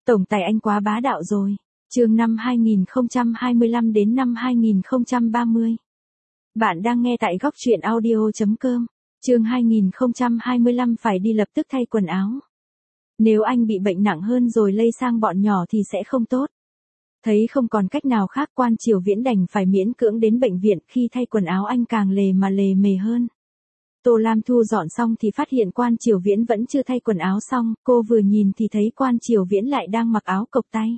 Tổng tài anh quá bá đạo rồi. Chương năm 2025 đến năm 2030. Bạn đang nghe tại góc truyện audio.com. Chương 2025 phải đi lập tức thay quần áo. Nếu anh bị bệnh nặng hơn rồi lây sang bọn nhỏ thì sẽ không tốt. Thấy không còn cách nào khác, Quan Triều Viễn đành phải miễn cưỡng đến bệnh viện. Khi thay quần áo anh càng lề mà lề mề hơn. Tô Lam thu dọn xong thì phát hiện Quan Triều Viễn vẫn chưa thay quần áo xong, cô vừa nhìn thì thấy Quan Triều Viễn lại đang mặc áo cộc tay.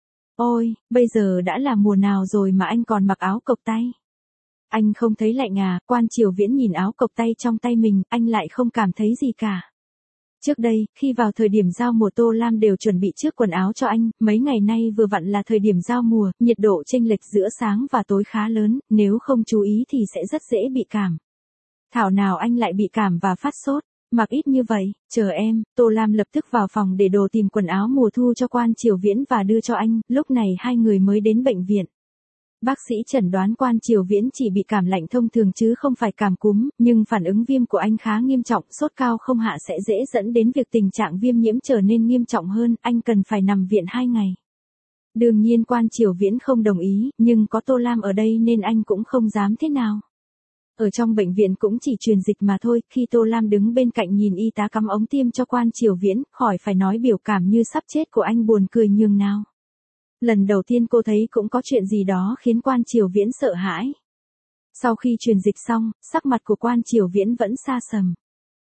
Ôi, bây giờ đã là mùa nào rồi mà anh còn mặc áo cộc tay? Anh không thấy lạnh à? Quan Triều Viễn nhìn áo cộc tay trong tay mình, anh lại không cảm thấy gì cả. Trước đây, khi vào thời điểm giao mùa Tô Lam đều chuẩn bị trước quần áo cho anh, mấy ngày nay vừa vặn là thời điểm giao mùa, nhiệt độ chênh lệch giữa sáng và tối khá lớn, nếu không chú ý thì sẽ rất dễ bị cảm. Thảo nào anh lại bị cảm và phát sốt, mặc ít như vậy, chờ em. Tô Lam lập tức vào phòng để đồ tìm quần áo mùa thu cho Quan Triều Viễn và đưa cho anh, lúc này hai người mới đến bệnh viện. Bác sĩ chẩn đoán Quan Triều Viễn chỉ bị cảm lạnh thông thường chứ không phải cảm cúm, nhưng phản ứng viêm của anh khá nghiêm trọng, sốt cao không hạ sẽ dễ dẫn đến việc tình trạng viêm nhiễm trở nên nghiêm trọng hơn, anh cần phải nằm viện 2 ngày. Đương nhiên Quan Triều Viễn không đồng ý, nhưng có Tô Lam ở đây nên anh cũng không dám thế nào. Ở trong bệnh viện cũng chỉ truyền dịch mà thôi, khi Tô Lam đứng bên cạnh nhìn y tá cắm ống tiêm cho Quan Triều Viễn, khỏi phải nói biểu cảm như sắp chết của anh buồn cười nhường nào. Lần đầu tiên cô thấy cũng có chuyện gì đó khiến Quan Triều Viễn sợ hãi. Sau khi truyền dịch xong, sắc mặt của Quan Triều Viễn vẫn xa sầm.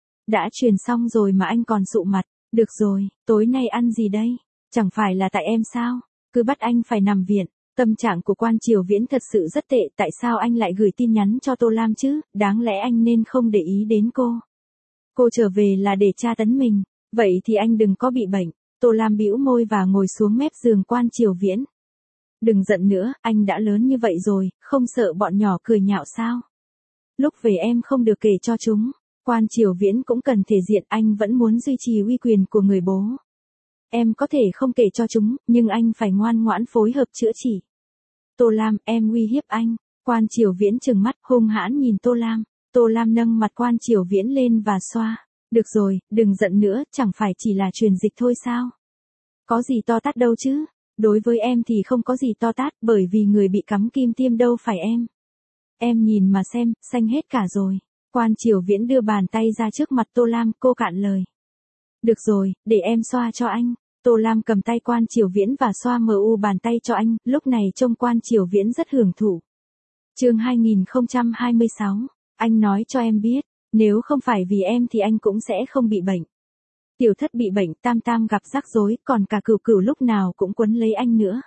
Đã truyền xong rồi mà anh còn sụ mặt, được rồi, tối nay ăn gì đây? Chẳng phải là tại em sao? Cứ bắt anh phải nằm viện. Tâm trạng của Quan Triều Viễn thật sự rất tệ, tại sao anh lại gửi tin nhắn cho Tô Lam chứ, đáng lẽ anh nên không để ý đến cô. Cô trở về là để tra tấn mình, vậy thì anh đừng có bị bệnh. Tô Lam bĩu môi và ngồi xuống mép giường Quan Triều Viễn. Đừng giận nữa, anh đã lớn như vậy rồi, không sợ bọn nhỏ cười nhạo sao? Lúc về em không được kể cho chúng. Quan Triều Viễn cũng cần thể diện, anh vẫn muốn duy trì uy quyền của người bố. Em có thể không kể cho chúng, nhưng anh phải ngoan ngoãn phối hợp chữa trị. Tô Lam, em uy hiếp anh. Quan Triều Viễn trừng mắt hung hãn nhìn Tô Lam. Tô Lam nâng mặt Quan Triều Viễn lên và xoa. Được rồi, đừng giận nữa, chẳng phải chỉ là truyền dịch thôi sao? Có gì to tát đâu chứ? Đối với em thì không có gì to tát, bởi vì người bị cắm kim tiêm đâu phải em. Em nhìn mà xem, xanh hết cả rồi. Quan Triều Viễn đưa bàn tay ra trước mặt Tô Lam, cô cạn lời. Được rồi, để em xoa cho anh. Tô Lam cầm tay Quan Triều Viễn và xoa bàn tay cho anh, lúc này trông Quan Triều Viễn rất hưởng thụ. Chương 2026, anh nói cho em biết, nếu không phải vì em thì anh cũng sẽ không bị bệnh. Tiểu Thất bị bệnh, Tam Tam gặp rắc rối, còn cả Cửu Cửu lúc nào cũng quấn lấy anh nữa.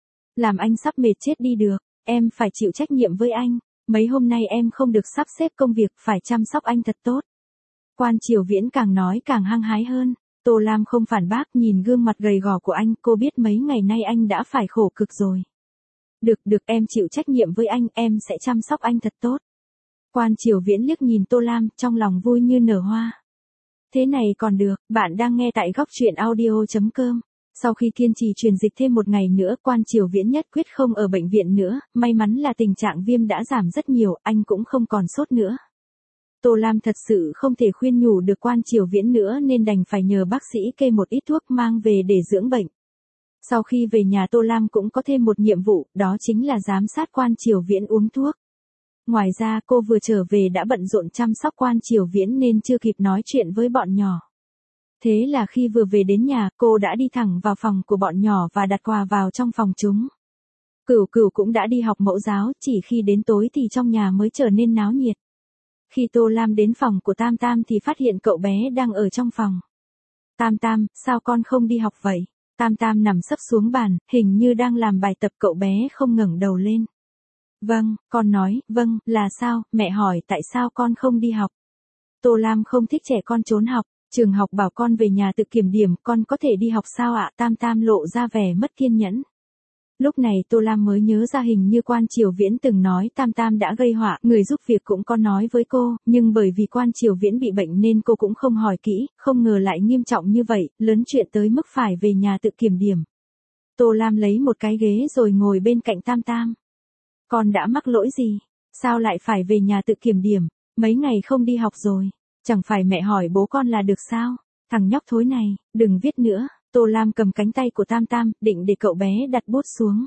Làm anh sắp mệt chết đi được, em phải chịu trách nhiệm với anh. Mấy hôm nay em không được sắp xếp công việc, phải chăm sóc anh thật tốt. Quan Triều Viễn càng nói càng hăng hái hơn. Tô Lam không phản bác, nhìn gương mặt gầy gò của anh, cô biết mấy ngày nay anh đã phải khổ cực rồi. Được, em chịu trách nhiệm với anh, em sẽ chăm sóc anh thật tốt. Quan Triều Viễn liếc nhìn Tô Lam, trong lòng vui như nở hoa. Thế này còn được, bạn đang nghe tại góc truyện audio.com. Sau khi kiên trì truyền dịch thêm 1 ngày nữa, Quan Triều Viễn nhất quyết không ở bệnh viện nữa, may mắn là tình trạng viêm đã giảm rất nhiều, anh cũng không còn sốt nữa. Tô Lam thật sự không thể khuyên nhủ được Quan Triều Viễn nữa nên đành phải nhờ bác sĩ kê một ít thuốc mang về để dưỡng bệnh. Sau khi về nhà Tô Lam cũng có thêm một nhiệm vụ, đó chính là giám sát Quan Triều Viễn uống thuốc. Ngoài ra cô vừa trở về đã bận rộn chăm sóc Quan Triều Viễn nên chưa kịp nói chuyện với bọn nhỏ. Thế là khi vừa về đến nhà, cô đã đi thẳng vào phòng của bọn nhỏ và đặt quà vào trong phòng chúng. Cửu Cửu cũng đã đi học mẫu giáo, chỉ khi đến tối thì trong nhà mới trở nên náo nhiệt. Khi Tô Lam đến phòng của Tam Tam thì phát hiện cậu bé đang ở trong phòng. Tam Tam, sao con không đi học vậy? Tam Tam nằm sấp xuống bàn, hình như đang làm bài tập, cậu bé không ngẩng đầu lên. Vâng, con nói, vâng, là sao, mẹ hỏi tại sao con không đi học? Tô Lam không thích trẻ con trốn học, trường học bảo con về nhà tự kiểm điểm, con có thể đi học sao ạ? Tam Tam lộ ra vẻ mất kiên nhẫn. Lúc này Tô Lam mới nhớ ra hình như Quan Triều Viễn từng nói Tam Tam đã gây họa, người giúp việc cũng có nói với cô, nhưng bởi vì Quan Triều Viễn bị bệnh nên cô cũng không hỏi kỹ, không ngờ lại nghiêm trọng như vậy, lớn chuyện tới mức phải về nhà tự kiểm điểm. Tô Lam lấy một cái ghế rồi ngồi bên cạnh Tam Tam. Con đã mắc lỗi gì? Sao lại phải về nhà tự kiểm điểm? Mấy ngày không đi học rồi, chẳng phải mẹ hỏi bố con là được sao? Thằng nhóc thối này, đừng viết nữa. Tô Lam cầm cánh tay của Tam Tam, định để cậu bé đặt bút xuống.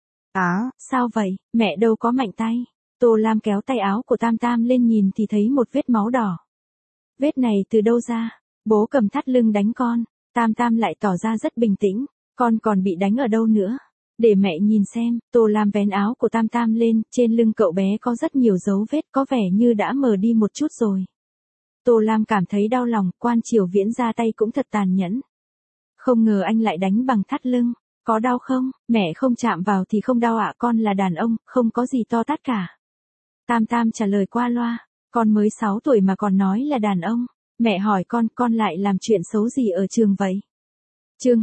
Sao vậy, mẹ đâu có mạnh tay. Tô Lam kéo tay áo của Tam Tam lên nhìn thì thấy một vết máu đỏ. Vết này từ đâu ra? Bố cầm thắt lưng đánh con. Tam Tam lại tỏ ra rất bình tĩnh. Con còn bị đánh ở đâu nữa? Để mẹ nhìn xem. Tô Lam vén áo của Tam Tam lên, trên lưng cậu bé có rất nhiều dấu vết, có vẻ như đã mờ đi một chút rồi. Tô Lam cảm thấy đau lòng, Quan Triều Viễn ra tay cũng thật tàn nhẫn. Không ngờ anh lại đánh bằng thắt lưng. Có đau không? Mẹ không chạm vào thì không đau ạ, con là đàn ông, không có gì to tát cả. Tam Tam trả lời qua loa, con mới 6 tuổi mà còn nói là đàn ông. Mẹ hỏi con lại làm chuyện xấu gì ở trường vậy? Chương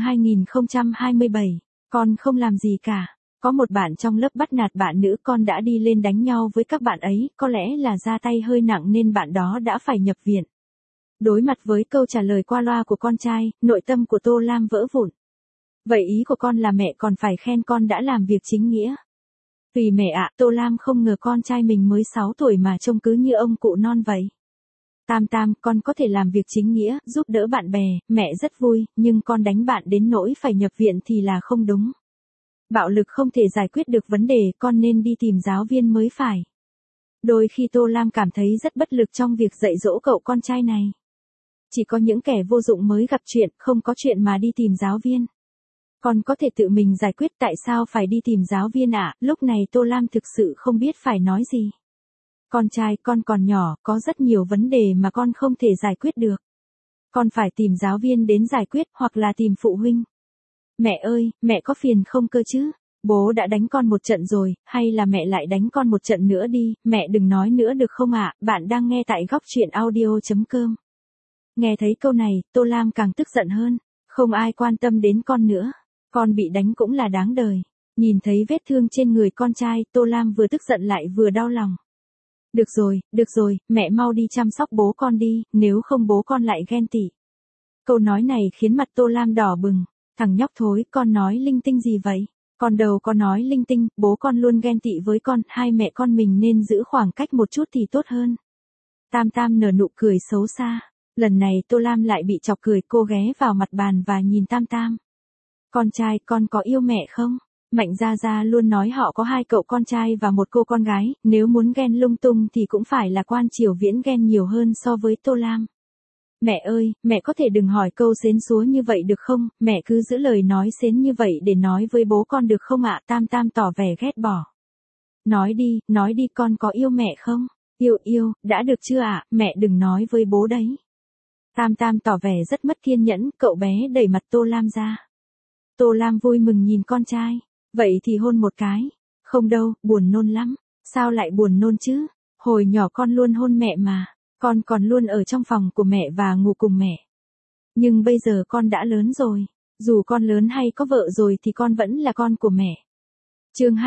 2027, con không làm gì cả. Có một bạn trong lớp bắt nạt bạn nữ, con đã đi lên đánh nhau với các bạn ấy, có lẽ là ra tay hơi nặng nên bạn đó đã phải nhập viện. Đối mặt với câu trả lời qua loa của con trai, nội tâm của Tô Lam vỡ vụn. Vậy ý của con là mẹ còn phải khen con đã làm việc chính nghĩa. Tùy mẹ ạ, Tô Lam không ngờ con trai mình mới 6 tuổi mà trông cứ như ông cụ non vậy. Tam Tam, con có thể làm việc chính nghĩa, giúp đỡ bạn bè, mẹ rất vui, nhưng con đánh bạn đến nỗi phải nhập viện thì là không đúng. Bạo lực không thể giải quyết được vấn đề, con nên đi tìm giáo viên mới phải. Đôi khi Tô Lam cảm thấy rất bất lực trong việc dạy dỗ cậu con trai này. Chỉ có những kẻ vô dụng mới gặp chuyện, không có chuyện mà đi tìm giáo viên. Con có thể tự mình giải quyết, tại sao phải đi tìm giáo viên ạ? Lúc này Tô Lam thực sự không biết phải nói gì. Con trai, con còn nhỏ, có rất nhiều vấn đề mà con không thể giải quyết được. Con phải tìm giáo viên đến giải quyết hoặc là tìm phụ huynh. Mẹ ơi, mẹ có phiền không cơ chứ? Bố đã đánh con một trận rồi, hay là mẹ lại đánh con một trận nữa đi, mẹ đừng nói nữa được không ạ? Bạn đang nghe tại góc truyện audio.com. Nghe thấy câu này, Tô Lam càng tức giận hơn. Không ai quan tâm đến con nữa. Con bị đánh cũng là đáng đời. Nhìn thấy vết thương trên người con trai, Tô Lam vừa tức giận lại vừa đau lòng. Được rồi, mẹ mau đi chăm sóc bố con đi, nếu không bố con lại ghen tị. Câu nói này khiến mặt Tô Lam đỏ bừng. Thằng nhóc thối, con nói linh tinh gì vậy? Con đâu có nói linh tinh, bố con luôn ghen tị với con, hai mẹ con mình nên giữ khoảng cách một chút thì tốt hơn. Tam Tam nở nụ cười xấu xa. Lần này Tô Lam lại bị chọc cười, cô ghé vào mặt bàn và nhìn Tam Tam. Con trai, con có yêu mẹ không? Mạnh Gia Gia luôn nói họ có 2 cậu con trai và 1 cô con gái, nếu muốn ghen lung tung thì cũng phải là Quan Triều Viễn ghen nhiều hơn so với Tô Lam. Mẹ ơi, mẹ có thể đừng hỏi câu xến xúa như vậy được không, mẹ cứ giữ lời nói xến như vậy để nói với bố con được không ạ? Tam Tam tỏ vẻ ghét bỏ. Nói đi con có yêu mẹ không? Yêu, đã được chưa ạ, mẹ đừng nói với bố đấy. Tam Tam tỏ vẻ rất mất kiên nhẫn, cậu bé đẩy mặt Tô Lam ra. Tô Lam vui mừng nhìn con trai. Vậy thì hôn một cái. Không đâu, buồn nôn lắm. Sao lại buồn nôn chứ? Hồi nhỏ con luôn hôn mẹ mà. Con còn luôn ở trong phòng của mẹ và ngủ cùng mẹ. Nhưng bây giờ con đã lớn rồi. Dù con lớn hay có vợ rồi thì con vẫn là con của mẹ. Chương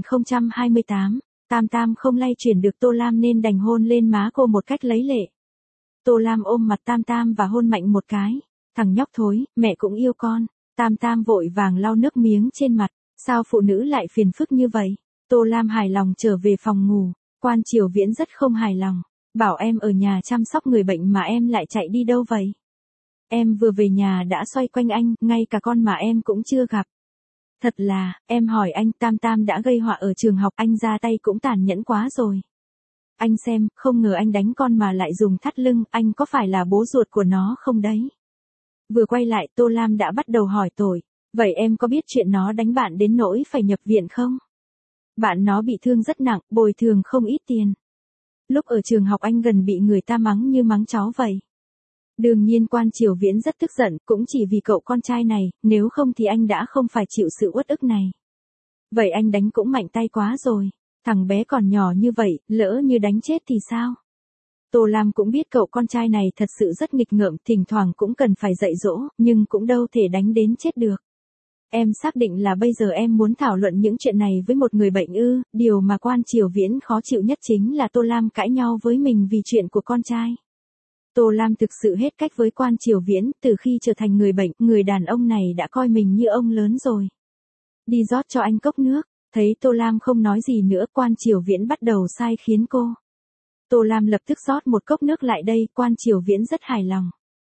2028, Tam Tam không lay chuyển được Tô Lam nên đành hôn lên má cô một cách lấy lệ. Tô Lam ôm mặt Tam Tam và hôn mạnh một cái. Thằng nhóc thối, mẹ cũng yêu con. Tam Tam vội vàng lau nước miếng trên mặt. Sao phụ nữ lại phiền phức như vậy? Tô Lam hài lòng trở về phòng ngủ. Quan Triều Viễn rất không hài lòng. Bảo em ở nhà chăm sóc người bệnh mà em lại chạy đi đâu vậy? Em vừa về nhà đã xoay quanh anh, ngay cả con mà em cũng chưa gặp. Thật là, em hỏi anh, Tam Tam đã gây họa ở trường học, anh ra tay cũng tàn nhẫn quá rồi. Anh xem, không ngờ anh đánh con mà lại dùng thắt lưng, anh có phải là bố ruột của nó không đấy? Vừa quay lại, Tô Lam đã bắt đầu hỏi tội. Vậy em có biết chuyện nó đánh bạn đến nỗi phải nhập viện không? Bạn nó bị thương rất nặng, bồi thường không ít tiền. Lúc ở trường học anh gần bị người ta mắng như mắng chó vậy. Đương nhiên Quan Triều Viễn rất tức giận, cũng chỉ vì cậu con trai này, nếu không thì anh đã không phải chịu sự uất ức này. Vậy anh đánh cũng mạnh tay quá rồi. Thằng bé còn nhỏ như vậy, lỡ như đánh chết thì sao? Tô Lam cũng biết cậu con trai này thật sự rất nghịch ngợm, thỉnh thoảng cũng cần phải dạy dỗ, nhưng cũng đâu thể đánh đến chết được. Em xác định là bây giờ em muốn thảo luận những chuyện này với một người bệnh ư? Điều mà Quan Triều Viễn khó chịu nhất chính là Tô Lam cãi nhau với mình vì chuyện của con trai. Tô Lam thực sự hết cách với Quan Triều Viễn, từ khi trở thành người bệnh, người đàn ông này đã coi mình như ông lớn rồi. Đi rót cho anh cốc nước, thấy Tô Lam không nói gì nữa, Quan Triều Viễn bắt đầu sai khiến cô. Tô Lam lập tức rót một cốc nước lại đây, Quan Triều Viễn rất hài lòng.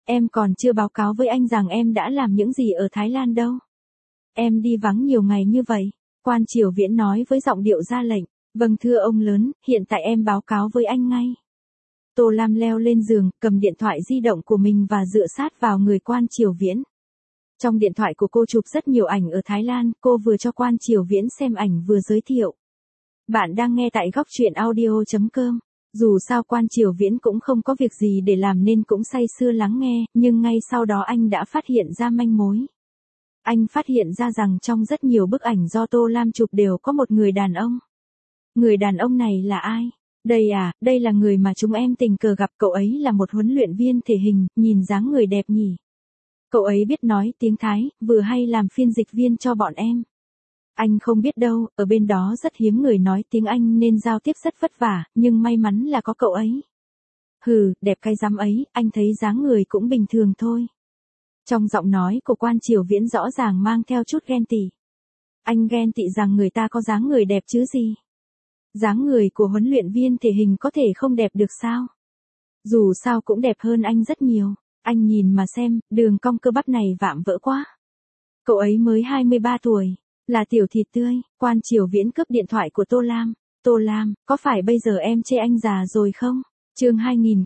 Em còn chưa báo cáo với anh rằng em đã làm những gì ở Thái Lan đâu. Em đi vắng nhiều ngày như vậy. Quan Triều Viễn nói với giọng điệu ra lệnh. Vâng thưa ông lớn, hiện tại em báo cáo với anh ngay. Tô Lam leo lên giường, cầm điện thoại di động của mình và dựa sát vào người Quan Triều Viễn. Trong điện thoại của cô chụp rất nhiều ảnh ở Thái Lan, cô vừa cho Quan Triều Viễn xem ảnh vừa giới thiệu. Bạn đang nghe tại góc truyện audio.com. Dù sao Quan Triều Viễn cũng không có việc gì để làm nên cũng say sưa lắng nghe, nhưng ngay sau đó anh đã phát hiện ra manh mối. Anh phát hiện ra rằng trong rất nhiều bức ảnh do Tô Lam chụp đều có một người đàn ông. Người đàn ông này là ai? Đây là người mà chúng em tình cờ gặp, cậu ấy là một huấn luyện viên thể hình, nhìn dáng người đẹp nhỉ. Cậu ấy biết nói tiếng Thái, vừa hay làm phiên dịch viên cho bọn em. Anh không biết đâu, ở bên đó rất hiếm người nói tiếng Anh nên giao tiếp rất vất vả, nhưng may mắn là có cậu ấy. Hừ, đẹp cái dám ấy, anh thấy dáng người cũng bình thường thôi. Trong giọng nói của Quan Triều Viễn rõ ràng mang theo chút ghen tị. Anh ghen tị rằng người ta có dáng người đẹp chứ gì. Dáng người của huấn luyện viên thể hình có thể không đẹp được sao? Dù sao cũng đẹp hơn anh rất nhiều. Anh nhìn mà xem, đường cong cơ bắp này vạm vỡ quá. Cậu ấy mới 23 tuổi, là tiểu thịt tươi. Quan Triều Viễn cướp điện thoại của Tô Lam. Tô Lam, có phải bây giờ em chê anh già rồi không? Chương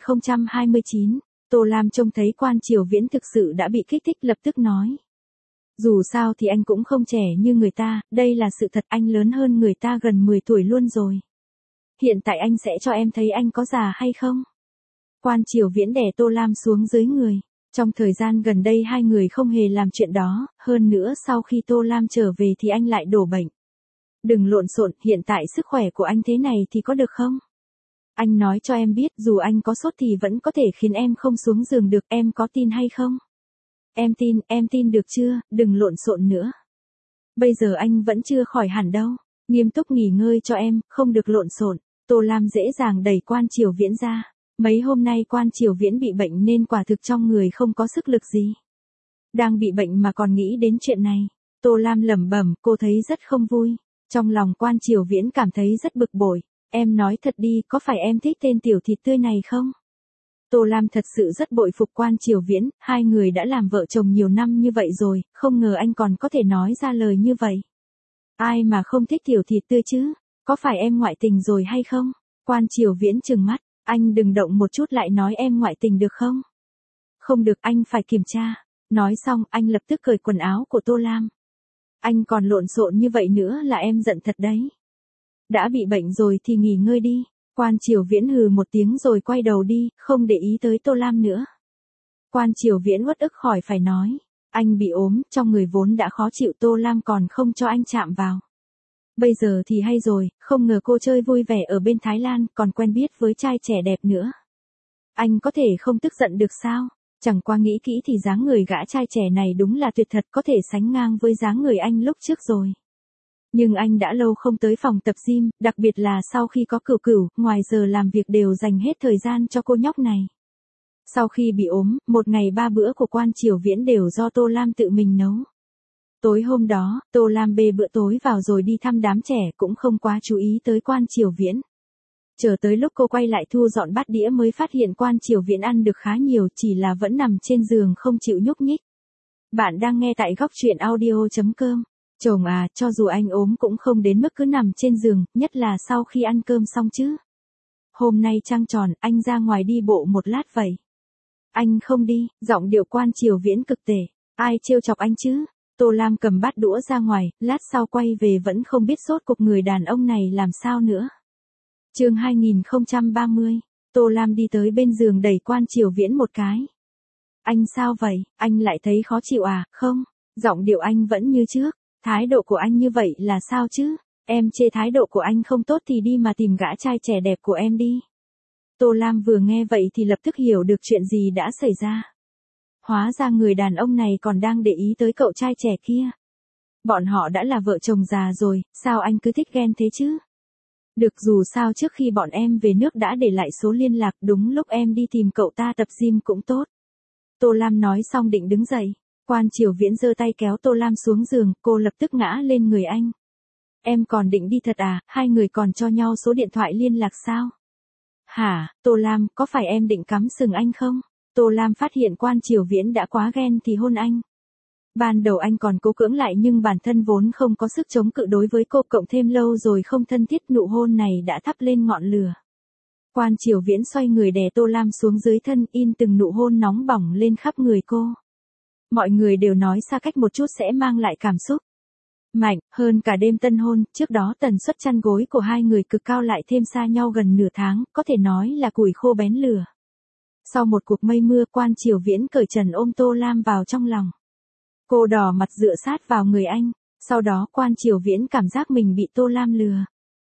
2029. Tô Lam trông thấy Quan Triều Viễn thực sự đã bị kích thích, lập tức nói. Dù sao thì anh cũng không trẻ như người ta, đây là sự thật, anh lớn hơn người ta gần 10 tuổi luôn rồi. Hiện tại anh sẽ cho em thấy anh có già hay không? Quan Triều Viễn đè Tô Lam xuống dưới người. Trong thời gian gần đây hai người không hề làm chuyện đó, hơn nữa sau khi Tô Lam trở về thì anh lại đổ bệnh. Đừng lộn xộn, hiện tại sức khỏe của anh thế này thì có được không? Anh nói cho em biết, dù anh có sốt thì vẫn có thể khiến em không xuống giường được, em có tin hay không? Em tin được chưa, đừng lộn xộn nữa. Bây giờ anh vẫn chưa khỏi hẳn đâu, nghiêm túc nghỉ ngơi cho em, không được lộn xộn. Tô Lam dễ dàng đẩy Quan Triều Viễn ra. Mấy hôm nay Quan Triều Viễn bị bệnh nên quả thực trong người không có sức lực gì. Đang bị bệnh mà còn nghĩ đến chuyện này. Tô Lam lẩm bẩm, cô thấy rất không vui. Trong lòng Quan Triều Viễn cảm thấy rất bực bội. Em nói thật đi, có phải em thích tên tiểu thịt tươi này không? Tô Lam thật sự rất bội phục Quan Triều Viễn, hai người đã làm vợ chồng nhiều năm như vậy rồi, không ngờ anh còn có thể nói ra lời như vậy. Ai mà không thích tiểu thịt tươi chứ? Có phải em ngoại tình rồi hay không? Quan Triều Viễn trừng mắt, anh đừng động một chút lại nói em ngoại tình được không? Không được, anh phải kiểm tra. Nói xong, anh lập tức cởi quần áo của Tô Lam. Anh còn lộn xộn như vậy nữa là em giận thật đấy. Đã bị bệnh rồi thì nghỉ ngơi đi. Quan Triều Viễn hừ một tiếng rồi quay đầu đi, không để ý tới Tô Lam nữa. Quan Triều Viễn uất ức khỏi phải nói. Anh bị ốm, trong người vốn đã khó chịu, Tô Lam còn không cho anh chạm vào. Bây giờ thì hay rồi, không ngờ cô chơi vui vẻ ở bên Thái Lan, còn quen biết với trai trẻ đẹp nữa. Anh có thể không tức giận được sao? Chẳng qua nghĩ kỹ thì dáng người gã trai trẻ này đúng là tuyệt thật, có thể sánh ngang với dáng người anh lúc trước rồi. Nhưng anh đã lâu không tới phòng tập gym, đặc biệt là sau khi có Cửu Cửu, ngoài giờ làm việc đều dành hết thời gian cho cô nhóc này. Sau khi bị ốm, một ngày 3 bữa của Quan Triều Viễn đều do Tô Lam tự mình nấu. Tối hôm đó, Tô Lam bê bữa tối vào rồi đi thăm đám trẻ, cũng không quá chú ý tới Quan Triều Viễn. Chờ tới lúc cô quay lại thu dọn bát đĩa mới phát hiện Quan Triều Viễn ăn được khá nhiều, chỉ là vẫn nằm trên giường không chịu nhúc nhích. Bạn đang nghe tại góc truyện audio.com. Chồng à, cho dù anh ốm cũng không đến mức cứ nằm trên giường, nhất là sau khi ăn cơm xong chứ. Hôm nay trăng tròn, anh ra ngoài đi bộ một lát vậy. Anh không đi, giọng điệu Quan Triều Viễn cực tệ. Ai trêu chọc anh chứ? Tô Lam cầm bát đũa ra ngoài, lát sau quay về vẫn không biết rốt cuộc người đàn ông này làm sao nữa. Chương 2030. Tô Lam đi tới bên giường đẩy Quan Triều Viễn một cái. Anh sao vậy, anh lại thấy khó chịu à? Không, giọng điệu anh vẫn như trước. Thái độ của anh như vậy là sao chứ? Em chê thái độ của anh không tốt thì đi mà tìm gã trai trẻ đẹp của em đi. Tô Lam vừa nghe vậy thì lập tức hiểu được chuyện gì đã xảy ra. Hóa ra người đàn ông này còn đang để ý tới cậu trai trẻ kia. Bọn họ đã là vợ chồng già rồi, sao anh cứ thích ghen thế chứ? Được, dù sao trước khi bọn em về nước đã để lại số liên lạc, đúng lúc em đi tìm cậu ta tập gym cũng tốt. Tô Lam nói xong định đứng dậy. Quan Triều Viễn giơ tay kéo Tô Lam xuống giường, cô lập tức ngã lên người anh. Em còn định đi thật à, hai người còn cho nhau số điện thoại liên lạc sao? Hả, Tô Lam, có phải em định cắm sừng anh không? Tô Lam phát hiện Quan Triều Viễn đã quá ghen thì hôn anh. Ban đầu anh còn cố cưỡng lại nhưng bản thân vốn không có sức chống cự đối với cô, cộng thêm lâu rồi không thân thiết, nụ hôn này đã thắp lên ngọn lửa. Quan Triều Viễn xoay người đè Tô Lam xuống dưới thân, in từng nụ hôn nóng bỏng lên khắp người cô. Mọi người đều nói xa cách một chút sẽ mang lại cảm xúc mạnh hơn cả đêm tân hôn. Trước đó tần suất chăn gối của hai người cực cao, lại thêm xa nhau gần nửa tháng, có thể nói là củi khô bén lửa. Sau một cuộc mây mưa, Quan Triều Viễn cởi trần ôm Tô Lam vào trong lòng. Cô đỏ mặt dựa sát vào người anh, sau đó Quan Triều Viễn cảm giác mình bị Tô Lam lừa.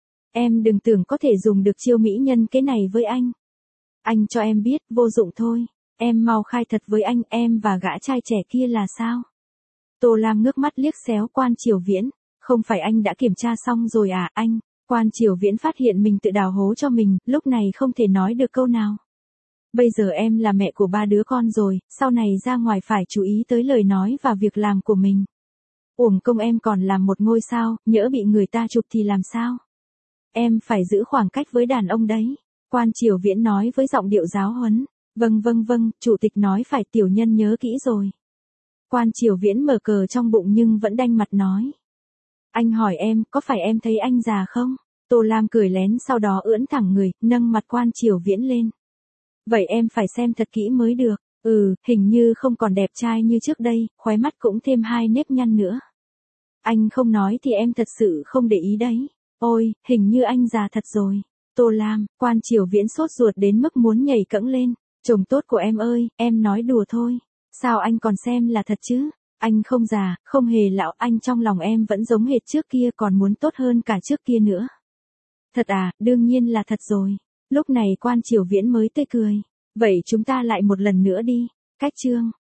Em đừng tưởng có thể dùng được chiêu mỹ nhân kế này với anh. Anh cho em biết, vô dụng thôi. Em mau khai thật với anh, em và gã trai trẻ kia là sao? Tô Lam ngước mắt liếc xéo Quan Triều Viễn. Không phải anh đã kiểm tra xong rồi à anh? Quan Triều Viễn phát hiện mình tự đào hố cho mình, lúc này không thể nói được câu nào. Bây giờ em là mẹ của 3 đứa con rồi, sau này ra ngoài phải chú ý tới lời nói và việc làm của mình. Uổng công em còn làm một ngôi sao, nhỡ bị người ta chụp thì làm sao? Em phải giữ khoảng cách với đàn ông đấy. Quan Triều Viễn nói với giọng điệu giáo huấn. Vâng, chủ tịch nói phải, tiểu nhân nhớ kỹ rồi. Quan Triều Viễn mở cờ trong bụng nhưng vẫn đanh mặt nói. Anh hỏi em, có phải em thấy anh già không? Tô Lam cười lén, sau đó ưỡn thẳng người, nâng mặt Quan Triều Viễn lên. Vậy em phải xem thật kỹ mới được. Hình như không còn đẹp trai như trước đây, khóe mắt cũng thêm 2 nếp nhăn nữa. Anh không nói thì em thật sự không để ý đấy. Ôi, hình như anh già thật rồi. Tô Lam, Quan Triều Viễn sốt ruột đến mức muốn nhảy cẫng lên. Chồng tốt của em ơi, em nói đùa thôi. Sao anh còn xem là thật chứ? Anh không già, không hề lão, anh trong lòng em vẫn giống hệt trước kia, còn muốn tốt hơn cả trước kia nữa. Thật à, đương nhiên là thật rồi. Lúc này Quan Triều Viễn mới tươi cười. Vậy chúng ta lại một lần nữa đi. Cách chương